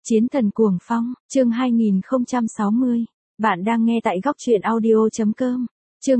Chiến thần cuồng phong, chương 2060. Bạn đang nghe tại góc truyện audio.com. Chương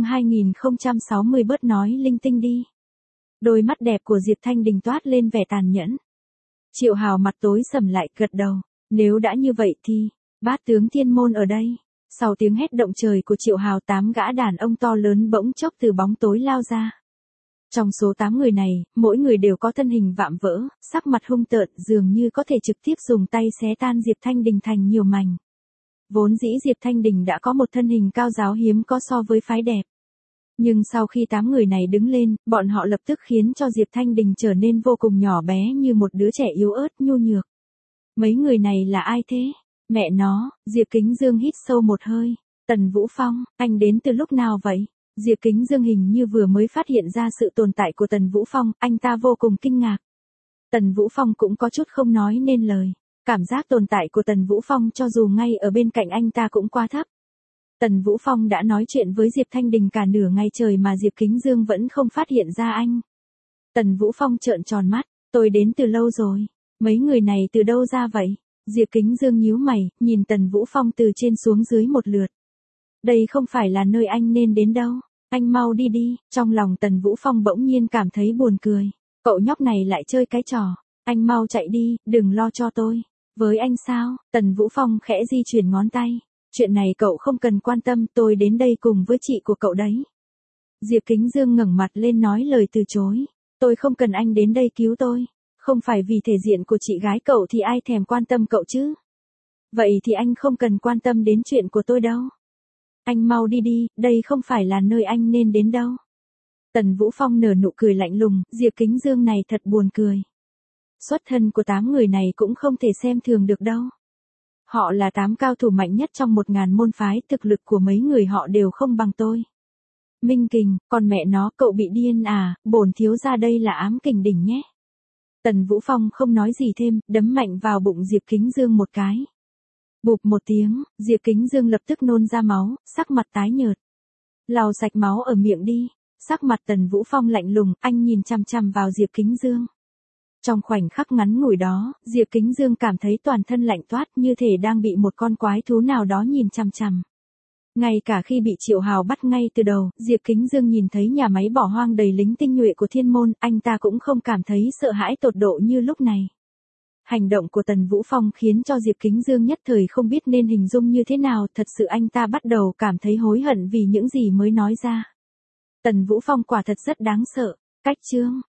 2060 bớt nói linh tinh đi. Đôi mắt đẹp của Diệp Thanh Đình toát lên vẻ tàn nhẫn. Triệu Hào mặt tối sầm lại gật đầu. Nếu đã như vậy thì, bát tướng thiên môn ở đây. Sau tiếng hét động trời của Triệu Hào, 8 gã đàn ông to lớn bỗng chốc từ bóng tối lao ra. Trong số 8 người này, mỗi người đều có thân hình vạm vỡ, sắc mặt hung tợn, dường như có thể trực tiếp dùng tay xé tan Diệp Thanh Đình thành nhiều mảnh. Vốn dĩ Diệp Thanh Đình đã có một thân hình cao ráo hiếm có so với phái đẹp. Nhưng sau khi 8 người này đứng lên, bọn họ lập tức khiến cho Diệp Thanh Đình trở nên vô cùng nhỏ bé như một đứa trẻ yếu ớt nhu nhược. Mấy người này là ai thế? Mẹ nó, Diệp Kính Dương hít sâu một hơi. Tần Vũ Phong, anh đến từ lúc nào vậy? Diệp Kính Dương hình như vừa mới phát hiện ra sự tồn tại của Tần Vũ Phong, anh ta vô cùng kinh ngạc. Tần Vũ Phong cũng có chút không nói nên lời. Cảm giác tồn tại của Tần Vũ Phong cho dù ngay ở bên cạnh anh ta cũng quá thấp. Tần Vũ Phong đã nói chuyện với Diệp Thanh Đình cả nửa ngày trời mà Diệp Kính Dương vẫn không phát hiện ra anh. Tần Vũ Phong trợn tròn mắt, tôi đến từ lâu rồi. Mấy người này từ đâu ra vậy? Diệp Kính Dương nhíu mày, nhìn Tần Vũ Phong từ trên xuống dưới một lượt. Đây không phải là nơi anh nên đến đâu. Anh mau đi đi. Trong lòng Tần Vũ Phong bỗng nhiên cảm thấy buồn cười. Cậu nhóc này lại chơi cái trò. Anh mau chạy đi, đừng lo cho tôi. Với anh sao? Tần Vũ Phong khẽ di chuyển ngón tay. Chuyện này cậu không cần quan tâm, tôi đến đây cùng với chị của cậu đấy. Diệp Kính Dương ngẩng mặt lên nói lời từ chối. Tôi không cần anh đến đây cứu tôi. Không phải vì thể diện của chị gái cậu thì ai thèm quan tâm cậu chứ? Vậy thì anh không cần quan tâm đến chuyện của tôi đâu. Anh mau đi đi, đây không phải là nơi anh nên đến đâu. Tần Vũ Phong nở nụ cười lạnh lùng, Diệp Kính Dương này thật buồn cười. Xuất thân của 8 người này cũng không thể xem thường được đâu. Họ là 8 cao thủ mạnh nhất trong 1000 môn phái, thực lực của mấy người họ đều không bằng tôi. Minh Kình, con mẹ nó, cậu bị điên à, bổn thiếu gia đây là Ám Kình đỉnh nhé. Tần Vũ Phong không nói gì thêm, đấm mạnh vào bụng Diệp Kính Dương một cái. Bụp một tiếng, Diệp Kính Dương lập tức nôn ra máu, sắc mặt tái nhợt. Lau sạch máu ở miệng đi. Sắc mặt Tần Vũ Phong lạnh lùng, anh nhìn chằm chằm vào Diệp Kính Dương. Trong khoảnh khắc ngắn ngủi đó, Diệp Kính Dương cảm thấy toàn thân lạnh toát như thể đang bị một con quái thú nào đó nhìn chằm chằm. Ngay cả khi bị Triệu Hào bắt ngay từ đầu, Diệp Kính Dương nhìn thấy nhà máy bỏ hoang đầy lính tinh nhuệ của thiên môn, anh ta cũng không cảm thấy sợ hãi tột độ như lúc này. Hành động của Tần Vũ Phong khiến cho Diệp Kính Dương nhất thời không biết nên hình dung như thế nào, thật sự anh ta bắt đầu cảm thấy hối hận vì những gì mới nói ra. Tần Vũ Phong quả thật rất đáng sợ. Cách chương